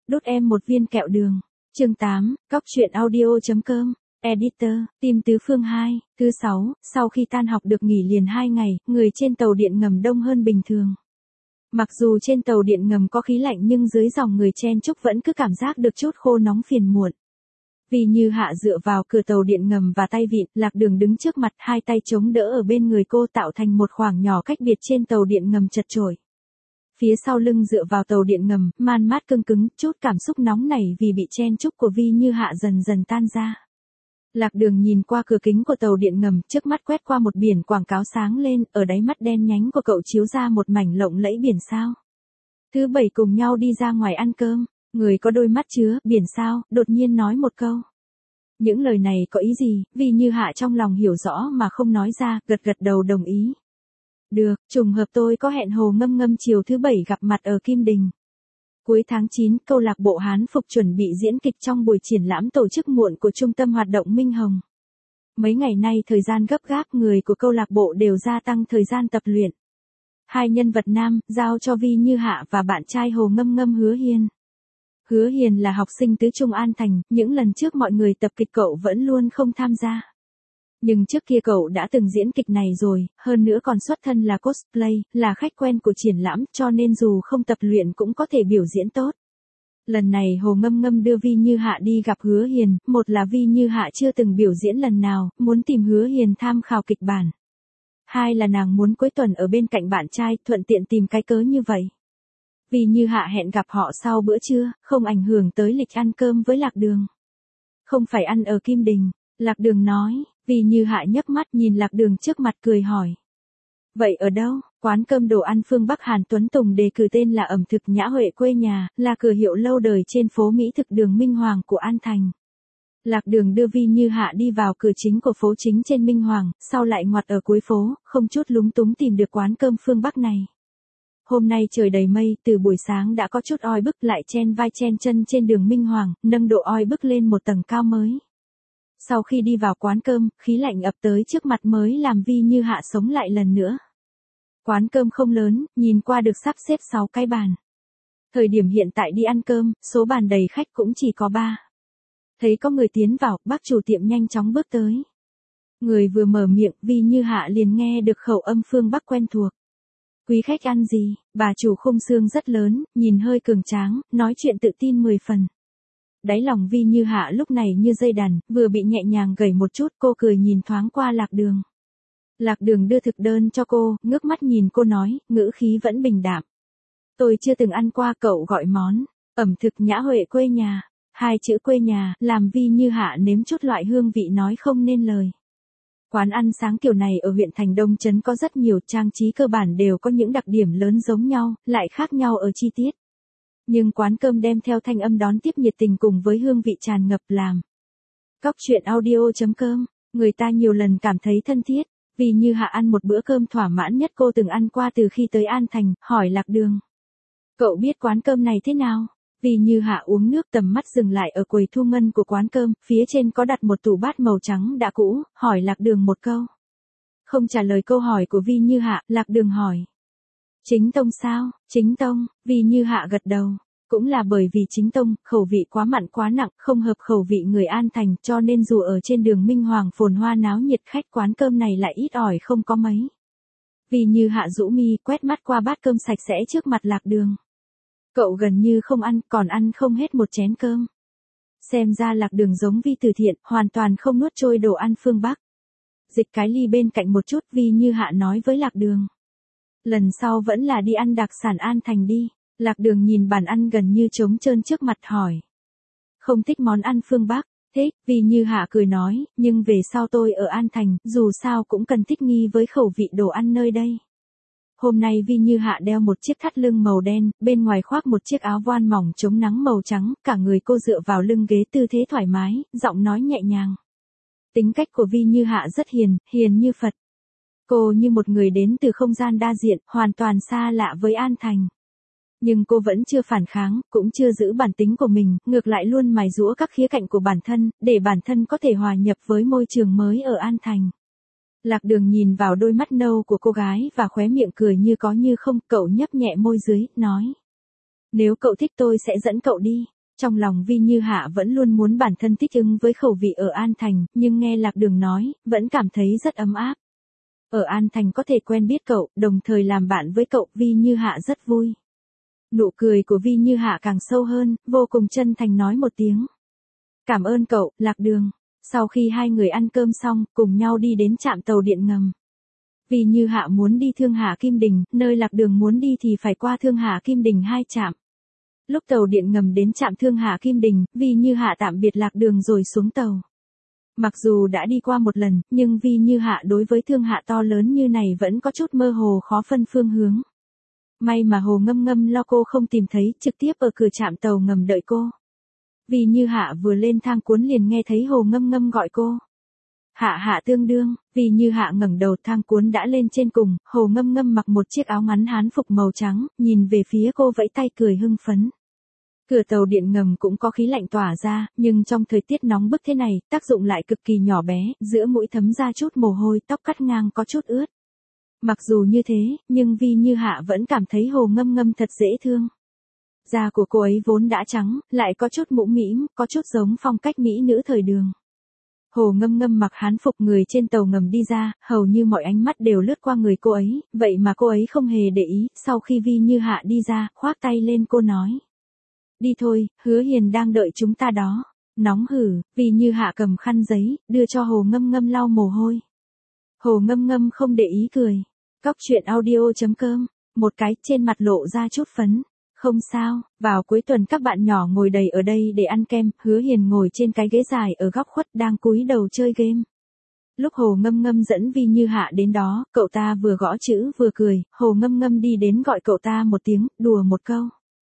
Đút em một viên kẹo đường. Chương 8, Cóc truyện audio.com. Editor, Tim Tứ Phương 2, thứ 6, sau khi tan học được nghỉ liền 2 ngày, người trên tàu điện ngầm đông hơn bình thường. Mặc dù trên tàu điện ngầm có khí lạnh nhưng dưới dòng người chen chúc vẫn cứ cảm giác được chút khô nóng phiền muộn. Vì Như Hạ dựa vào cửa tàu điện ngầm và tay vịn, Lạc Đường đứng trước mặt, hai tay chống đỡ ở bên người cô tạo thành một khoảng nhỏ cách biệt trên tàu điện ngầm chật chội. Phía sau lưng dựa vào tàu điện ngầm, man mát cương cứng, chút cảm xúc nóng nảy vì bị chen chúc của Vi Như Hạ dần dần tan ra. Lạc Đường nhìn qua cửa kính của tàu điện ngầm, trước mắt quét qua một biển quảng cáo sáng lên, ở đáy mắt đen nhánh của cậu chiếu ra một mảnh lộng lẫy biển sao. Thứ 7 cùng nhau đi ra ngoài ăn cơm, người có đôi mắt chứa biển sao, đột nhiên nói một câu. Những lời này có ý gì, Vi Như Hạ trong lòng hiểu rõ mà không nói ra, gật gật đầu đồng ý. Được, trùng hợp tôi có hẹn Hồ Ngâm Ngâm chiều thứ 7 gặp mặt ở Kim Đình. Cuối tháng 9, câu lạc bộ Hán Phục chuẩn bị diễn kịch trong buổi triển lãm tổ chức muộn của Trung tâm Hoạt động Minh Hồng. Mấy ngày nay thời gian gấp gáp, người của câu lạc bộ đều gia tăng thời gian tập luyện. Hai nhân vật nam, giao cho Vi Như Hạ và bạn trai Hồ Ngâm Ngâm Hứa Hiền. Hứa Hiền là học sinh tứ trung An Thành, những lần trước mọi người tập kịch cậu vẫn luôn không tham gia. Nhưng trước kia cậu đã từng diễn kịch này rồi, hơn nữa còn xuất thân là cosplay, là khách quen của triển lãm, cho nên dù không tập luyện cũng có thể biểu diễn tốt. Lần này Hồ Ngâm Ngâm đưa Vi Như Hạ đi gặp Hứa Hiền, một là Vi Như Hạ chưa từng biểu diễn lần nào, muốn tìm Hứa Hiền tham khảo kịch bản. Hai là nàng muốn cuối tuần ở bên cạnh bạn trai, thuận tiện tìm cái cớ như vậy. Vi Như Hạ hẹn gặp họ sau bữa trưa, không ảnh hưởng tới lịch ăn cơm với Lạc Đường. Không phải ăn ở Kim Đình, Lạc Đường nói. Vi Như Hạ nhấc mắt nhìn Lạc Đường trước mặt cười hỏi. Vậy ở đâu? Quán cơm đồ ăn phương Bắc Hàn Tuấn Tùng đề cử tên là ẩm thực Nhã Huệ quê nhà, là cửa hiệu lâu đời trên phố Mỹ thực đường Minh Hoàng của An Thành. Lạc Đường đưa Vi Như Hạ đi vào cửa chính của phố chính trên Minh Hoàng, sau lại ngoặt ở cuối phố, không chút lúng túng tìm được quán cơm phương Bắc này. Hôm nay trời đầy mây, từ buổi sáng đã có chút oi bức, lại chen vai chen chân trên đường Minh Hoàng, nâng độ oi bức lên một tầng cao mới. Sau khi đi vào quán cơm, khí lạnh ập tới trước mặt mới làm Vi Như Hạ sống lại lần nữa. Quán cơm không lớn, nhìn qua được sắp xếp 6 cái bàn. Thời điểm hiện tại đi ăn cơm, số bàn đầy khách cũng chỉ có 3. Thấy có người tiến vào, bác chủ tiệm nhanh chóng bước tới. Người vừa mở miệng, Vi Như Hạ liền nghe được khẩu âm phương Bắc quen thuộc. Quý khách ăn gì? Bà chủ khung xương rất lớn, nhìn hơi cường tráng, nói chuyện tự tin 10 phần. Đáy lòng Vi Như Hạ lúc này như dây đàn, vừa bị nhẹ nhàng gẩy một chút, cô cười nhìn thoáng qua Lạc Đường. Lạc Đường đưa thực đơn cho cô, ngước mắt nhìn cô nói, ngữ khí vẫn bình đạm. Tôi chưa từng ăn qua, cậu gọi món ẩm thực Nhã Huệ quê nhà. 2 chữ quê nhà làm Vi Như Hạ nếm chút loại hương vị nói không nên lời. Quán ăn sáng kiểu này ở huyện Thành Đông Trấn có rất nhiều, trang trí cơ bản đều có những đặc điểm lớn giống nhau, lại khác nhau ở chi tiết. Nhưng quán cơm đem theo thanh âm đón tiếp nhiệt tình cùng với hương vị tràn ngập làm. Cóc truyện audio.com, người ta nhiều lần cảm thấy thân thiết, vì Như Hạ ăn một bữa cơm thỏa mãn nhất cô từng ăn qua từ khi tới An Thành, hỏi Lạc Đường. Cậu biết quán cơm này thế nào? Vì Như Hạ uống nước, tầm mắt dừng lại ở quầy thu ngân của quán cơm, phía trên có đặt một tủ bát màu trắng đã cũ, hỏi Lạc Đường một câu. Không trả lời câu hỏi của Vi Như Hạ, Lạc Đường hỏi. Chính tông sao? Chính tông, Vi Như Hạ gật đầu. Cũng là bởi vì chính tông, khẩu vị quá mặn quá nặng, không hợp khẩu vị người An Thành, cho nên dù ở trên đường Minh Hoàng phồn hoa náo nhiệt, khách quán cơm này lại ít ỏi không có mấy. Vi Như Hạ rũ mi, quét mắt qua bát cơm sạch sẽ trước mặt Lạc Đường. Cậu gần như không ăn, còn ăn không hết một chén cơm. Xem ra Lạc Đường giống Vi từ thiện, hoàn toàn không nuốt trôi đồ ăn phương Bắc. Dịch cái ly bên cạnh một chút, Vi Như Hạ nói với Lạc Đường. Lần sau vẫn là đi ăn đặc sản An Thành đi. Lạc Đường nhìn bàn ăn gần như trống trơn trước mặt hỏi. Không thích món ăn phương Bắc, thích, Vi Như Hạ cười nói, nhưng về sau tôi ở An Thành, dù sao cũng cần thích nghi với khẩu vị đồ ăn nơi đây. Hôm nay Vi Như Hạ đeo một chiếc thắt lưng màu đen, bên ngoài khoác một chiếc áo voan mỏng chống nắng màu trắng, cả người cô dựa vào lưng ghế tư thế thoải mái, giọng nói nhẹ nhàng. Tính cách của Vi Như Hạ rất hiền, hiền như Phật. Cô như một người đến từ không gian đa diện, hoàn toàn xa lạ với An Thành. Nhưng cô vẫn chưa phản kháng, cũng chưa giữ bản tính của mình, ngược lại luôn mài giũa các khía cạnh của bản thân, để bản thân có thể hòa nhập với môi trường mới ở An Thành. Lạc Đường nhìn vào đôi mắt nâu của cô gái và khóe miệng cười như có như không, cậu nhấp nhẹ môi dưới, nói. Nếu cậu thích tôi sẽ dẫn cậu đi. Trong lòng Vi Như Hạ vẫn luôn muốn bản thân thích ứng với khẩu vị ở An Thành, nhưng nghe Lạc Đường nói, vẫn cảm thấy rất ấm áp. Ở An Thành có thể quen biết cậu, đồng thời làm bạn với cậu, Vi Như Hạ rất vui. Nụ cười của Vi Như Hạ càng sâu hơn, vô cùng chân thành nói một tiếng. Cảm ơn cậu, Lạc Đường. Sau khi hai người ăn cơm xong, cùng nhau đi đến trạm tàu điện ngầm. Vi Như Hạ muốn đi Thương Hà Kim Đình, nơi Lạc Đường muốn đi thì phải qua Thương Hà Kim Đình 2 trạm. Lúc tàu điện ngầm đến trạm Thương Hà Kim Đình, Vi Như Hạ tạm biệt Lạc Đường rồi xuống tàu. Mặc dù đã đi qua một lần, nhưng Vi Như Hạ đối với Thương Hạ to lớn như này vẫn có chút mơ hồ khó phân phương hướng. May mà Hồ Ngâm Ngâm lo cô không tìm thấy, trực tiếp ở cửa trạm tàu ngầm đợi cô. Vi Như Hạ vừa lên thang cuốn liền nghe thấy Hồ Ngâm Ngâm gọi cô. Hạ Hạ tương đương, Vi Như Hạ ngẩng đầu, thang cuốn đã lên trên cùng, Hồ Ngâm Ngâm mặc một chiếc áo ngắn hán phục màu trắng, nhìn về phía cô vẫy tay cười hưng phấn. Cửa tàu điện ngầm cũng có khí lạnh tỏa ra, nhưng trong thời tiết nóng bức thế này, tác dụng lại cực kỳ nhỏ bé, giữa mũi thấm ra chút mồ hôi, tóc cắt ngang có chút ướt. Mặc dù như thế, nhưng Vi Như Hạ vẫn cảm thấy Hồ Ngâm Ngâm thật dễ thương. Da của cô ấy vốn đã trắng, lại có chút mũm mĩm, có chút giống phong cách mỹ nữ thời đường. Hồ Ngâm Ngâm mặc hán phục người trên tàu ngầm đi ra, hầu như mọi ánh mắt đều lướt qua người cô ấy, vậy mà cô ấy không hề để ý, sau khi Vi Như Hạ đi ra, khoác tay lên cô nói. Đi thôi, Hứa Hiền đang đợi chúng ta đó. Nóng hử, Vi Như Hạ cầm khăn giấy, đưa cho Hồ Ngâm Ngâm lau mồ hôi. Hồ Ngâm Ngâm không để ý cười. Cóc truyện audio.com, một cái trên mặt lộ ra chút phấn. Không sao, vào cuối tuần các bạn nhỏ ngồi đầy ở đây để ăn kem, Hứa Hiền ngồi trên cái ghế dài ở góc khuất đang cúi đầu chơi game. Lúc Hồ Ngâm Ngâm dẫn Vi Như Hạ đến đó, cậu ta vừa gõ chữ vừa cười, Hồ Ngâm Ngâm đi đến gọi cậu ta một tiếng, đùa một câu.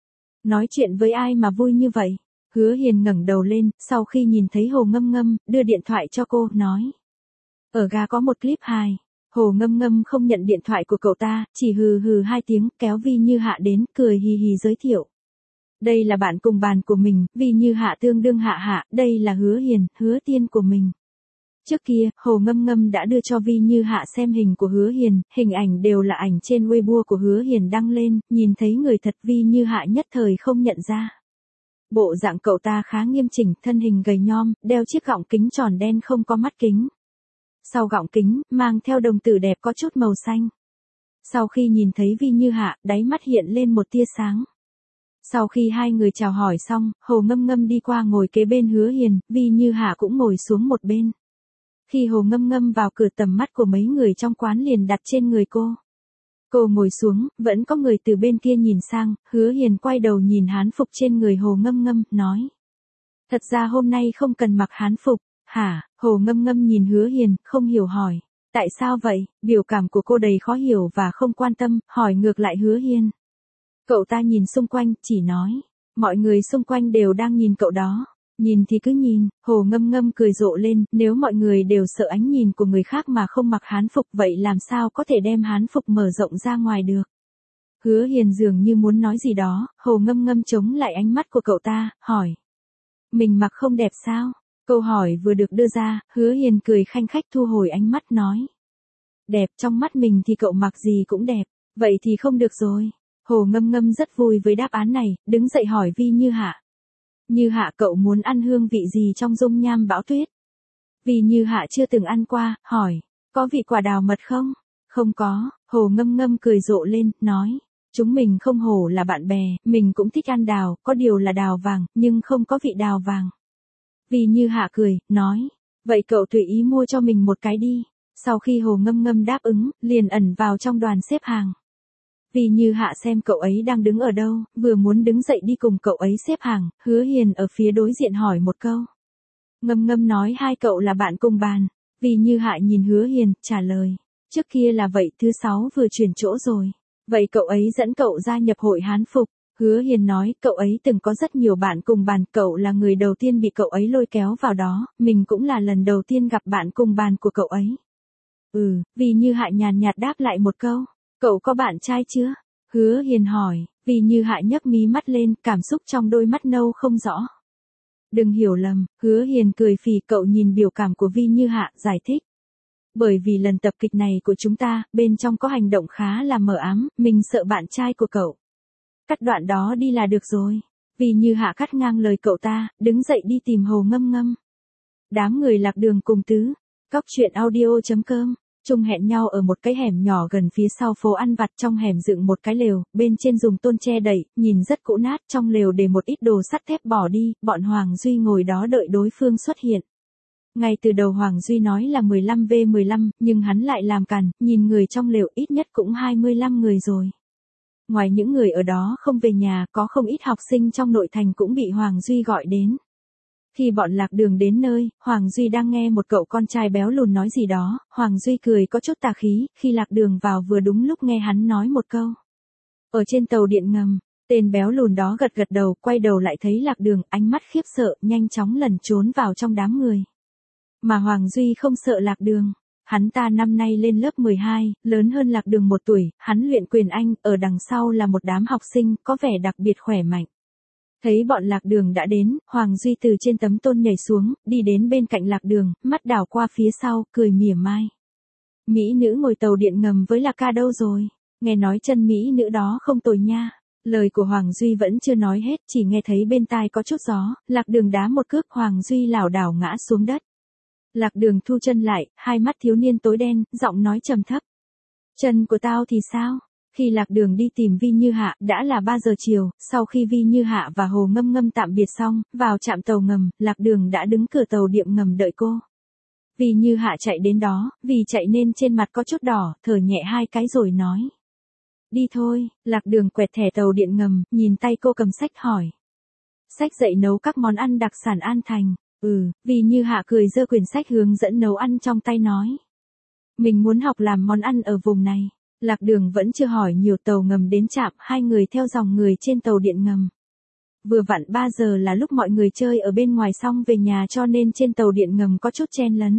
Nói chuyện với ai mà vui như vậy? Hứa Hiền ngẩng đầu lên, sau khi nhìn thấy Hồ Ngâm Ngâm, đưa điện thoại cho cô, nói. Ở ga có một clip hài. Hồ Ngâm Ngâm không nhận điện thoại của cậu ta, chỉ hừ hừ 2 tiếng, kéo Vi Như Hạ đến, cười hì hì giới thiệu. Đây là bạn cùng bàn của mình, Vi Như Hạ tương đương Hạ Hạ, đây là Hứa Hiền, Hứa Tiên của mình. Trước kia, Hồ Ngâm Ngâm đã đưa cho Vi Như Hạ xem hình của Hứa Hiền, hình ảnh đều là ảnh trên Weibo của Hứa Hiền đăng lên, nhìn thấy người thật Vi Như Hạ nhất thời không nhận ra. Bộ dạng cậu ta khá nghiêm chỉnh, thân hình gầy nhom, đeo chiếc gọng kính tròn đen không có mắt kính. Sau gọng kính, mang theo đồng tử đẹp có chút màu xanh. Sau khi nhìn thấy Vi Như Hạ, đáy mắt hiện lên một tia sáng. Sau khi hai người chào hỏi xong, Hồ Ngâm Ngâm đi qua ngồi kế bên Hứa Hiền, Vi Như Hạ cũng ngồi xuống một bên. Khi Hồ Ngâm Ngâm vào cửa, tầm mắt của mấy người trong quán liền đặt trên người cô. Cô ngồi xuống, vẫn có người từ bên kia nhìn sang, Hứa Hiền quay đầu nhìn hán phục trên người Hồ Ngâm Ngâm, nói. Thật ra hôm nay không cần mặc hán phục, hả? Hồ Ngâm Ngâm nhìn Hứa Hiền, không hiểu hỏi. Tại sao vậy? Biểu cảm của cô đầy khó hiểu và không quan tâm, hỏi ngược lại Hứa Hiền. Cậu ta nhìn xung quanh, chỉ nói. Mọi người xung quanh đều đang nhìn cậu đó. Nhìn thì cứ nhìn, Hồ Ngâm Ngâm cười rộ lên, nếu mọi người đều sợ ánh nhìn của người khác mà không mặc hán phục vậy làm sao có thể đem hán phục mở rộng ra ngoài được. Hứa Hiền dường như muốn nói gì đó, Hồ Ngâm Ngâm chống lại ánh mắt của cậu ta, hỏi. Mình mặc không đẹp sao? Câu hỏi vừa được đưa ra, Hứa Hiền cười khanh khách thu hồi ánh mắt nói. Đẹp, trong mắt mình thì cậu mặc gì cũng đẹp, vậy thì không được rồi. Hồ Ngâm Ngâm rất vui với đáp án này, đứng dậy hỏi Vi Như Hạ. Như Hạ, cậu muốn ăn hương vị gì trong dung nham bão tuyết? Vi Như Hạ chưa từng ăn qua, hỏi. Có vị quả đào mật không? Không có. Hồ Ngâm Ngâm cười rộ lên, nói. Chúng mình không hổ là bạn bè, mình cũng thích ăn đào, có điều là đào vàng, nhưng không có vị đào vàng. Vi Như Hạ cười, nói. Vậy cậu tùy ý mua cho mình một cái đi. Sau khi Hồ Ngâm Ngâm đáp ứng, liền ẩn vào trong đoàn xếp hàng. Vi Như Hạ xem cậu ấy đang đứng ở đâu, vừa muốn đứng dậy đi cùng cậu ấy xếp hàng, Hứa Hiền ở phía đối diện hỏi một câu. Ngâm Ngâm nói hai cậu là bạn cùng bàn. Vi Như Hạ nhìn Hứa Hiền, trả lời. Trước kia là vậy, thứ 6 vừa chuyển chỗ rồi. Vậy cậu ấy dẫn cậu gia nhập hội hán phục. Hứa Hiền nói, cậu ấy từng có rất nhiều bạn cùng bàn, cậu là người đầu tiên bị cậu ấy lôi kéo vào đó, mình cũng là lần đầu tiên gặp bạn cùng bàn của cậu ấy. Vi Như Hạ nhàn nhạt đáp lại một câu. Cậu có bạn trai chưa? Hứa Hiền hỏi, Vi Như Hạ nhấc mí mắt lên, cảm xúc trong đôi mắt nâu không rõ. Đừng hiểu lầm, Hứa Hiền cười phì, cậu nhìn biểu cảm của Vi Như Hạ, giải thích. Bởi vì lần tập kịch này của chúng ta, bên trong có hành động khá là mờ ám, mình sợ bạn trai của cậu. Cắt đoạn đó đi là được rồi. Vì Như Hạ cắt ngang lời cậu ta, đứng dậy đi tìm Hồ Ngâm Ngâm. Đám người Lạc Đường cùng Tứ. Cóc truyện audio.com. Chung hẹn nhau ở một cái hẻm nhỏ gần phía sau phố ăn vặt, trong hẻm dựng một cái lều, bên trên dùng tôn che đậy, nhìn rất cũ nát, trong lều để một ít đồ sắt thép bỏ đi, bọn Hoàng Duy ngồi đó đợi đối phương xuất hiện. Ngay từ đầu Hoàng Duy nói là 15v15, nhưng hắn lại làm càn, nhìn người trong lều ít nhất cũng 25 người rồi. Ngoài những người ở đó không về nhà, có không ít học sinh trong nội thành cũng bị Hoàng Duy gọi đến. Khi bọn Lạc Đường đến nơi, Hoàng Duy đang nghe một cậu con trai béo lùn nói gì đó, Hoàng Duy cười có chút tà khí, khi Lạc Đường vào vừa đúng lúc nghe hắn nói một câu. Ở trên tàu điện ngầm, tên béo lùn đó gật gật đầu, quay đầu lại thấy Lạc Đường, ánh mắt khiếp sợ, nhanh chóng lẩn trốn vào trong đám người. Mà Hoàng Duy không sợ Lạc Đường. Hắn ta năm nay lên lớp 12, lớn hơn Lạc Đường 1 tuổi, hắn luyện quyền Anh, ở đằng sau là một đám học sinh, có vẻ đặc biệt khỏe mạnh. Thấy bọn Lạc Đường đã đến, Hoàng Duy từ trên tấm tôn nhảy xuống, đi đến bên cạnh Lạc Đường, mắt đảo qua phía sau, cười mỉa mai. Mỹ nữ ngồi tàu điện ngầm với Lạc ca đâu rồi? Nghe nói chân Mỹ nữ đó không tồi nha. Lời của Hoàng Duy vẫn chưa nói hết, chỉ nghe thấy bên tai có chút gió, Lạc Đường đá một cước, Hoàng Duy lảo đảo ngã xuống đất. Lạc Đường thu chân lại, hai mắt thiếu niên tối đen, giọng nói trầm thấp. Chân của tao thì sao? Khi Lạc Đường đi tìm Vi Như Hạ, đã là 3 giờ chiều, sau khi Vi Như Hạ và Hồ Ngâm Ngâm tạm biệt xong, vào trạm tàu ngầm, Lạc Đường đã đứng cửa tàu điện ngầm đợi cô. Vi Như Hạ chạy đến đó, vì chạy nên trên mặt có chút đỏ, thở nhẹ 2 cái rồi nói. Đi thôi, Lạc Đường quẹt thẻ tàu điện ngầm, nhìn tay cô cầm sách hỏi. Sách dạy nấu các món ăn đặc sản An Thành. Vi Như Hạ cười giơ quyển sách hướng dẫn nấu ăn trong tay nói. Mình muốn học làm món ăn ở vùng này. Lạc Đường vẫn chưa hỏi nhiều, tàu ngầm đến trạm, hai người theo dòng người trên tàu điện ngầm. Vừa vặn 3 giờ là lúc mọi người chơi ở bên ngoài xong về nhà, cho nên trên tàu điện ngầm có chút chen lấn.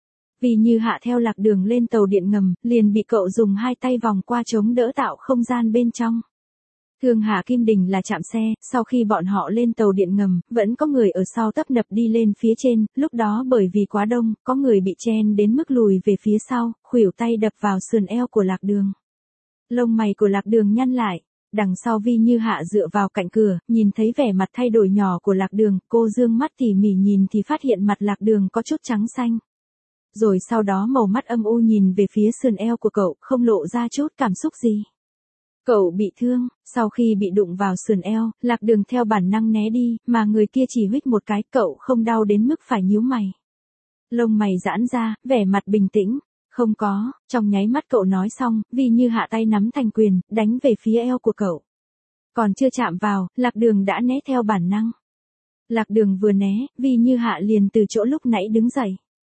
Vi Như Hạ theo Lạc Đường lên tàu điện ngầm, liền bị cậu dùng 2 tay vòng qua chống đỡ tạo không gian bên trong. Thương Hà Kim Đình là trạm xe, sau khi bọn họ lên tàu điện ngầm, vẫn có người ở sau tấp nập đi lên phía trên, lúc đó bởi vì quá đông, có người bị chen đến mức lùi về phía sau, khuỷu tay đập vào sườn eo của Lạc Đường. Lông mày của Lạc Đường nhăn lại, đằng sau Vi Như Hạ dựa vào cạnh cửa, nhìn thấy vẻ mặt thay đổi nhỏ của Lạc Đường, cô dương mắt tỉ mỉ nhìn thì phát hiện mặt Lạc Đường có chút trắng xanh. Rồi sau đó màu mắt âm u nhìn về phía sườn eo của cậu, không lộ ra chút cảm xúc gì. Cậu bị thương, sau khi bị đụng vào sườn eo, Lạc Đường theo bản năng né đi, mà người kia chỉ huých một cái, cậu không đau đến mức phải nhíu mày. Lông mày giãn ra, vẻ mặt bình tĩnh. Không có, trong nháy mắt cậu nói xong, Vi Như Hạ tay nắm thành quyền, đánh về phía eo của cậu. Còn chưa chạm vào, Lạc Đường đã né theo bản năng. Lạc Đường vừa né, Vi Như Hạ liền từ chỗ lúc nãy đứng dậy.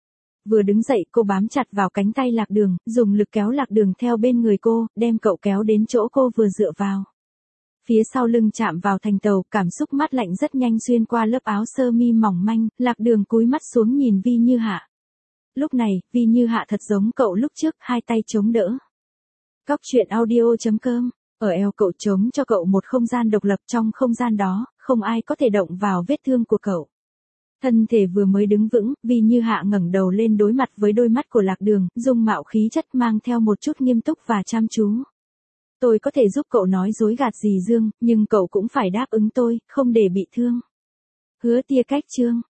Vừa đứng dậy cô bám chặt vào cánh tay Lạc Đường, dùng lực kéo Lạc Đường theo bên người cô, đem cậu kéo đến chỗ cô vừa dựa vào. Phía sau lưng chạm vào thành tàu, cảm xúc mát lạnh rất nhanh xuyên qua lớp áo sơ mi mỏng manh, Lạc Đường cúi mắt xuống nhìn Vi Như Hạ. Lúc này, Vi Như Hạ thật giống cậu lúc trước, 2 tay chống đỡ. Cóc truyện audio.com, ở eo cậu chống cho cậu một không gian độc lập, trong không gian đó, không ai có thể động vào vết thương của cậu. Thân thể vừa mới đứng vững, Vi Như Hạ ngẩng đầu lên đối mặt với đôi mắt của Lạc Đường, dung mạo khí chất mang theo một chút nghiêm túc và chăm chú. Tôi có thể giúp cậu nói dối gạt gì Dương, nhưng cậu cũng phải đáp ứng tôi, không để bị thương. Hứa Tia Cách Chương